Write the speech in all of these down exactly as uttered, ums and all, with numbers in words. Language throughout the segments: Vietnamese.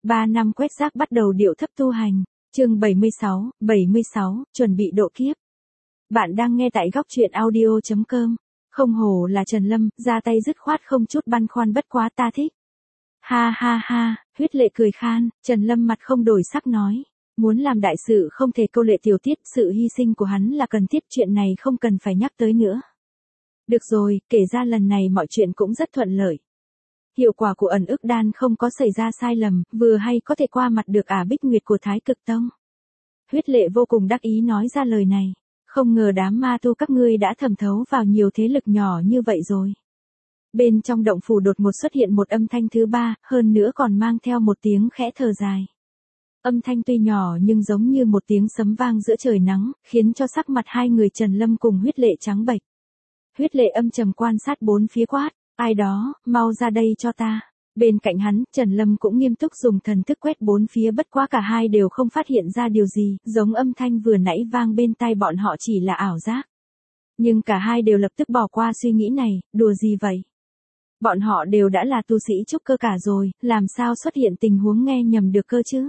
Ba năm quét rác bắt đầu điệu thấp tu hành. Chương bảy mươi sáu, bảy mươi sáu, chuẩn bị độ kiếp. Bạn đang nghe tại góc truyện audio chấm com. Không hổ là Trần Lâm, ra tay dứt khoát không chút băn khoăn, bất quá ta thích. Ha ha ha, Huyết Lệ cười khan, Trần Lâm mặt không đổi sắc nói. Muốn làm đại sự không thể câu lệ tiểu tiết, sự hy sinh của hắn là cần thiết, chuyện này không cần phải nhắc tới nữa. Được rồi, kể ra lần này mọi chuyện cũng rất thuận lợi. Hiệu quả của ẩn ức đan không có xảy ra sai lầm, vừa hay có thể qua mặt được ả Bích Nguyệt của Thái Cực Tông. Huyết Lệ vô cùng đắc ý nói ra lời này. Không ngờ đám ma tu các ngươi đã thẩm thấu vào nhiều thế lực nhỏ như vậy rồi. Bên trong động phủ đột ngột xuất hiện một âm thanh thứ ba, hơn nữa còn mang theo một tiếng khẽ thở dài. Âm thanh tuy nhỏ nhưng giống như một tiếng sấm vang giữa trời nắng, khiến cho sắc mặt hai người Trần Lâm cùng Huyết Lệ trắng bệch. Huyết Lệ âm trầm quan sát bốn phía quát, ai đó, mau ra đây cho ta. Bên cạnh hắn, Trần Lâm cũng nghiêm túc dùng thần thức quét bốn phía, bất quá cả hai đều không phát hiện ra điều gì, giống âm thanh vừa nãy vang bên tai bọn họ chỉ là ảo giác. Nhưng cả hai đều lập tức bỏ qua suy nghĩ này, đùa gì vậy? Bọn họ đều đã là tu sĩ trúc cơ cả rồi, làm sao xuất hiện tình huống nghe nhầm được cơ chứ?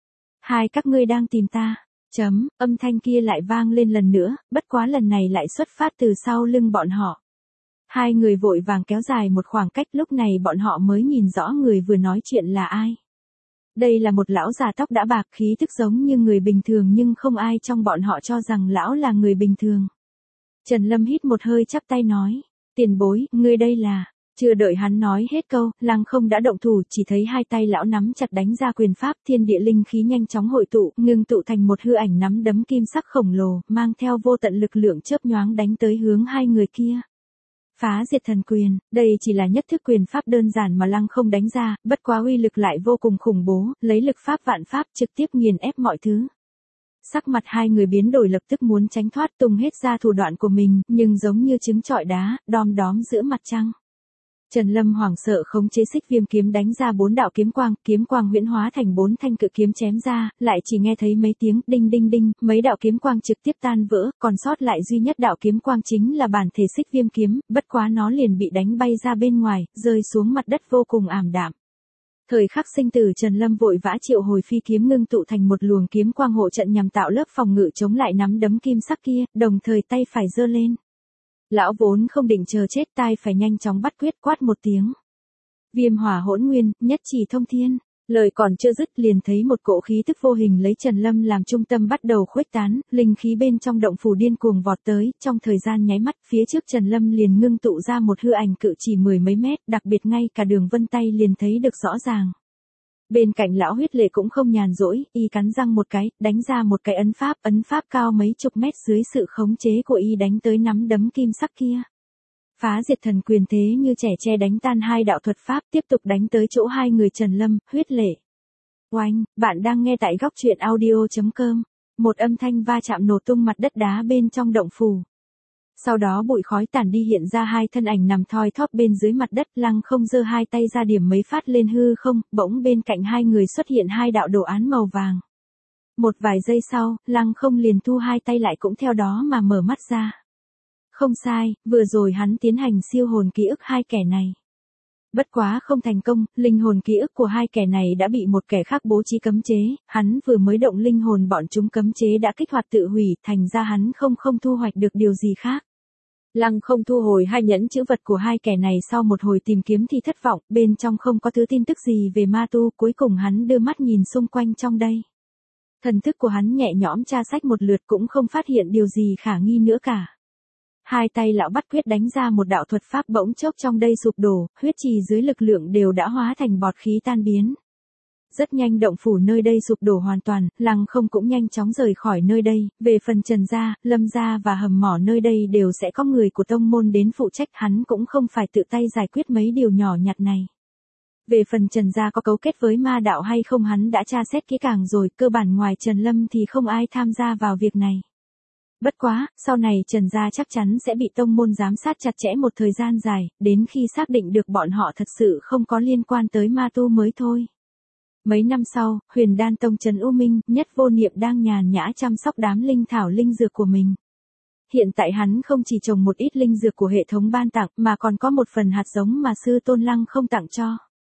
Hai các ngươi đang tìm ta. Chấm, âm thanh kia lại vang lên lần nữa, bất quá lần này lại xuất phát từ sau lưng bọn họ. Hai người vội vàng kéo dài một khoảng cách, lúc này bọn họ mới nhìn rõ người vừa nói chuyện là ai. Đây là một lão già tóc đã bạc, khí tức giống như người bình thường nhưng không ai trong bọn họ cho rằng lão là người bình thường. Trần Lâm hít một hơi chắp tay nói, tiền bối, ngươi đây là... Chưa đợi hắn nói hết câu, Lăng Không đã động thủ, chỉ thấy hai tay lão nắm chặt đánh ra quyền pháp, thiên địa linh khí nhanh chóng hội tụ, ngưng tụ thành một hư ảnh nắm đấm kim sắc khổng lồ, mang theo vô tận lực lượng chớp nhoáng đánh tới hướng hai người kia. Phá diệt thần quyền, đây chỉ là nhất thức quyền pháp đơn giản mà Lăng Không đánh ra, bất quá uy lực lại vô cùng khủng bố, lấy lực pháp vạn pháp trực tiếp nghiền ép mọi thứ. Sắc mặt hai người biến đổi, lập tức muốn tránh thoát, tung hết ra thủ đoạn của mình, nhưng giống như trứng trọi đá, đom đóm giữa mặt trăng. Trần Lâm hoảng sợ khống chế xích viêm kiếm đánh ra bốn đạo kiếm quang, kiếm quang huyễn hóa thành bốn thanh cự kiếm chém ra, lại chỉ nghe thấy mấy tiếng đinh đinh đinh, mấy đạo kiếm quang trực tiếp tan vỡ, còn sót lại duy nhất đạo kiếm quang chính là bản thể xích viêm kiếm, bất quá nó liền bị đánh bay ra bên ngoài, rơi xuống mặt đất vô cùng ảm đạm. Thời khắc sinh tử, Trần Lâm vội vã triệu hồi phi kiếm ngưng tụ thành một luồng kiếm quang hộ trận nhằm tạo lớp phòng ngự chống lại nắm đấm kim sắc kia, đồng thời tay phải giơ lên. Lão vốn không định chờ chết, tay phải nhanh chóng bắt quyết, quát một tiếng. Viêm hỏa hỗn nguyên, nhất chỉ thông thiên. Lời còn chưa dứt liền thấy một cỗ khí tức vô hình lấy Trần Lâm làm trung tâm bắt đầu khuếch tán, linh khí bên trong động phủ điên cuồng vọt tới, trong thời gian nháy mắt, phía trước Trần Lâm liền ngưng tụ ra một hư ảnh cự chỉ mười mấy mét, đặc biệt ngay cả đường vân tay liền thấy được rõ ràng. Bên cạnh lão Huyết Lệ cũng không nhàn rỗi, y cắn răng một cái, đánh ra một cái ấn pháp, ấn pháp cao mấy chục mét dưới sự khống chế của y đánh tới nắm đấm kim sắc kia. Phá diệt thần quyền thế như trẻ tre đánh tan hai đạo thuật pháp, tiếp tục đánh tới chỗ hai người Trần Lâm, Huyết Lệ. Oanh, bạn đang nghe tại góc truyện audio chấm com. Một âm thanh va chạm nổ tung mặt đất đá bên trong động phủ. Sau đó bụi khói tản đi, hiện ra hai thân ảnh nằm thoi thóp bên dưới mặt đất. Lăng Không giơ hai tay ra điểm mấy phát lên hư không, bỗng bên cạnh hai người xuất hiện hai đạo đồ án màu vàng. Một vài giây sau, Lăng Không liền thu hai tay lại, cũng theo đó mà mở mắt ra. Không sai, vừa rồi hắn tiến hành siêu hồn ký ức hai kẻ này. Bất quá không thành công, linh hồn ký ức của hai kẻ này đã bị một kẻ khác bố trí cấm chế, hắn vừa mới động linh hồn bọn chúng cấm chế đã kích hoạt tự hủy, thành ra hắn không không thu hoạch được điều gì khác. Lăng Không thu hồi hai nhẫn chữ vật của hai kẻ này, sau một hồi tìm kiếm thì thất vọng, bên trong không có thứ tin tức gì về ma tu, cuối cùng hắn đưa mắt nhìn xung quanh trong đây. Thần thức của hắn nhẹ nhõm tra sách một lượt cũng không phát hiện điều gì khả nghi nữa cả. Hai tay lão bắt quyết đánh ra một đạo thuật pháp, bỗng chốc trong đây sụp đổ, huyết trì dưới lực lượng đều đã hóa thành bọt khí tan biến. Rất nhanh động phủ nơi đây sụp đổ hoàn toàn, Lăng Không cũng nhanh chóng rời khỏi nơi đây, về phần Trần gia, Lâm gia và hầm mỏ nơi đây đều sẽ có người của tông môn đến phụ trách, hắn cũng không phải tự tay giải quyết mấy điều nhỏ nhặt này. Về phần Trần gia có cấu kết với ma đạo hay không hắn đã tra xét kỹ càng rồi, cơ bản ngoài Trần Lâm thì không ai tham gia vào việc này. Bất quá, sau này Trần gia chắc chắn sẽ bị tông môn giám sát chặt chẽ một thời gian dài, đến khi xác định được bọn họ thật sự không có liên quan tới ma tu mới thôi. Mấy năm sau, Huyền Đan Tông Trấn U Minh, Nhất Vô Niệm đang nhàn nhã chăm sóc đám linh thảo linh dược của mình. Hiện tại hắn không chỉ trồng một ít linh dược của hệ thống ban tặng mà còn có một phần hạt giống mà sư tôn Lăng Không tặng cho.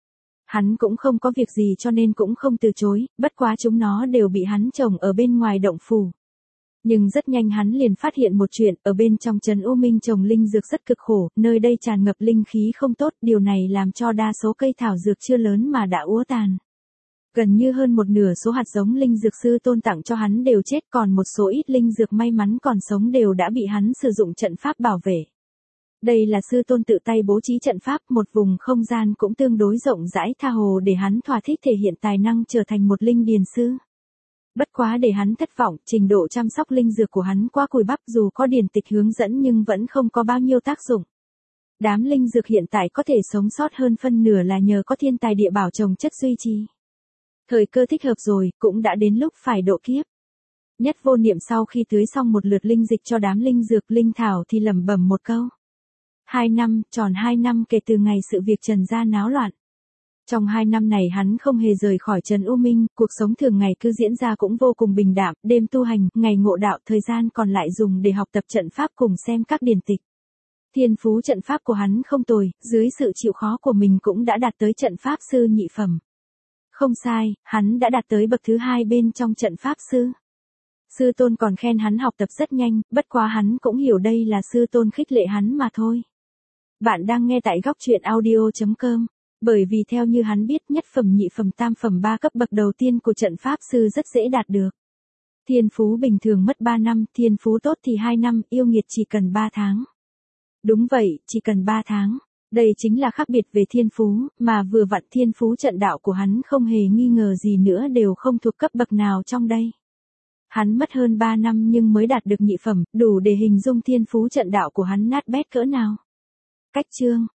Hắn cũng không có việc gì cho nên cũng không từ chối, bất quá chúng nó đều bị hắn trồng ở bên ngoài động phủ. Nhưng rất nhanh hắn liền phát hiện một chuyện, ở bên trong trấn U Minh trồng linh dược rất cực khổ, nơi đây tràn ngập linh khí không tốt, điều này làm cho đa số cây thảo dược chưa lớn mà đã úa tàn. Gần như hơn một nửa số hạt giống linh dược sư tôn tặng cho hắn đều chết, còn một số ít linh dược may mắn còn sống đều đã bị hắn sử dụng trận pháp bảo vệ. Đây là sư tôn tự tay bố trí trận pháp, một vùng không gian cũng tương đối rộng rãi tha hồ để hắn thỏa thích thể hiện tài năng trở thành một linh điền sư. Bất quá để hắn thất vọng, trình độ chăm sóc linh dược của hắn quá cùi bắp, dù có điển tịch hướng dẫn nhưng vẫn không có bao nhiêu tác dụng. Đám linh dược hiện tại có thể sống sót hơn phân nửa là nhờ có thiên tài địa bảo trồng chất duy trì. Thời cơ thích hợp rồi, cũng đã đến lúc phải độ kiếp. Nhất Vô Niệm sau khi tưới xong một lượt linh dịch cho đám linh dược linh thảo thì lẩm bẩm một câu. Hai năm, tròn hai năm kể từ ngày sự việc Trần gia náo loạn. Trong hai năm này hắn không hề rời khỏi Trấn U Minh, cuộc sống thường ngày cứ diễn ra cũng vô cùng bình đạm, đêm tu hành, ngày ngộ đạo, thời gian còn lại dùng để học tập trận pháp cùng xem các điển tịch. Thiên phú trận pháp của hắn không tồi, dưới sự chịu khó của mình cũng đã đạt tới trận pháp sư nhị phẩm. Không sai, hắn đã đạt tới bậc thứ hai bên trong trận pháp sư. Sư tôn còn khen hắn học tập rất nhanh, bất quá hắn cũng hiểu đây là sư tôn khích lệ hắn mà thôi. Bạn đang nghe tại góc truyện audio chấm com. Bởi vì theo như hắn biết, nhất phẩm nhị phẩm tam phẩm ba cấp bậc đầu tiên của trận pháp sư rất dễ đạt được. Thiên phú bình thường mất ba năm, thiên phú tốt thì hai năm, yêu nghiệt chỉ cần ba tháng. Đúng vậy, chỉ cần ba tháng. Đây chính là khác biệt về thiên phú, mà vừa vặn thiên phú trận đạo của hắn không hề nghi ngờ gì nữa đều không thuộc cấp bậc nào trong đây. Hắn mất hơn ba năm nhưng mới đạt được nhị phẩm, đủ để hình dung thiên phú trận đạo của hắn nát bét cỡ nào. Cách chương